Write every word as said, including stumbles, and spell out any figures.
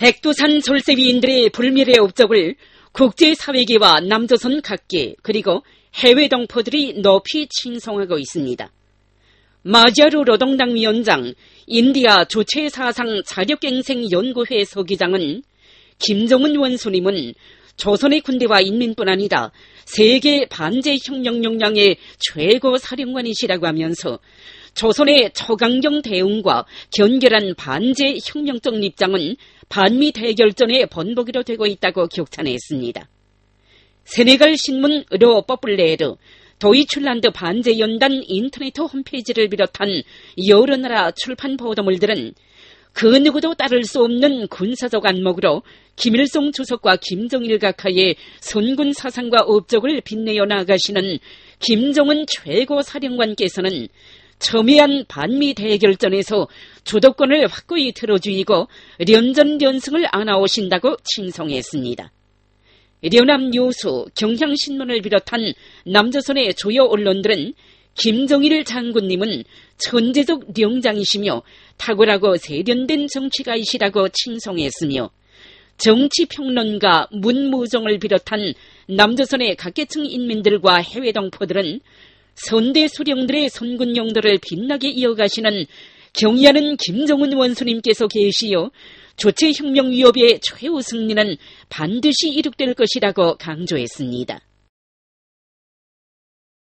백두산 졸세위인들의 불멸의 업적을 국제사회계와 남조선 각계 그리고 해외 동포들이 높이 칭송하고 있습니다. 마자루 노동당 위원장, 인디아 주체사상 자력갱생 연구회 서기장은 김정은 원수님은 조선의 군대와 인민뿐 아니라 세계 반제혁명 역량의 최고 사령관이시라고 하면서 조선의 초강경 대응과 견결한 반제혁명적 입장은 반미 대결전의 번복이로 되고 있다고 격찬했습니다. 세네갈 신문 르 포플레르, 도이출란드 반제연단 인터넷 홈페이지를 비롯한 여러 나라 출판 보도물들은 그 누구도 따를 수 없는 군사적 안목으로 김일성 주석과 김정일 각하의 선군 사상과 업적을 빛내어 나가시는 김정은 최고 사령관께서는 첨예한 반미 대결전에서 주도권을 확고히 틀어주이고 련전련승을 안아오신다고 칭송했습니다. 련암뉴스, 경향신문을 비롯한 남조선의 주요 언론들은 김정일 장군님은 천재적 명장이시며 탁월하고 세련된 정치가이시라고 칭송했으며 정치평론가 문무종을 비롯한 남조선의 각계층 인민들과 해외 동포들은 선대 수령들의 선군 용도를 빛나게 이어가시는 경의하는 김정은 원수님께서 계시어 조체혁명 위협의 최후 승리는 반드시 이룩될 것이라고 강조했습니다.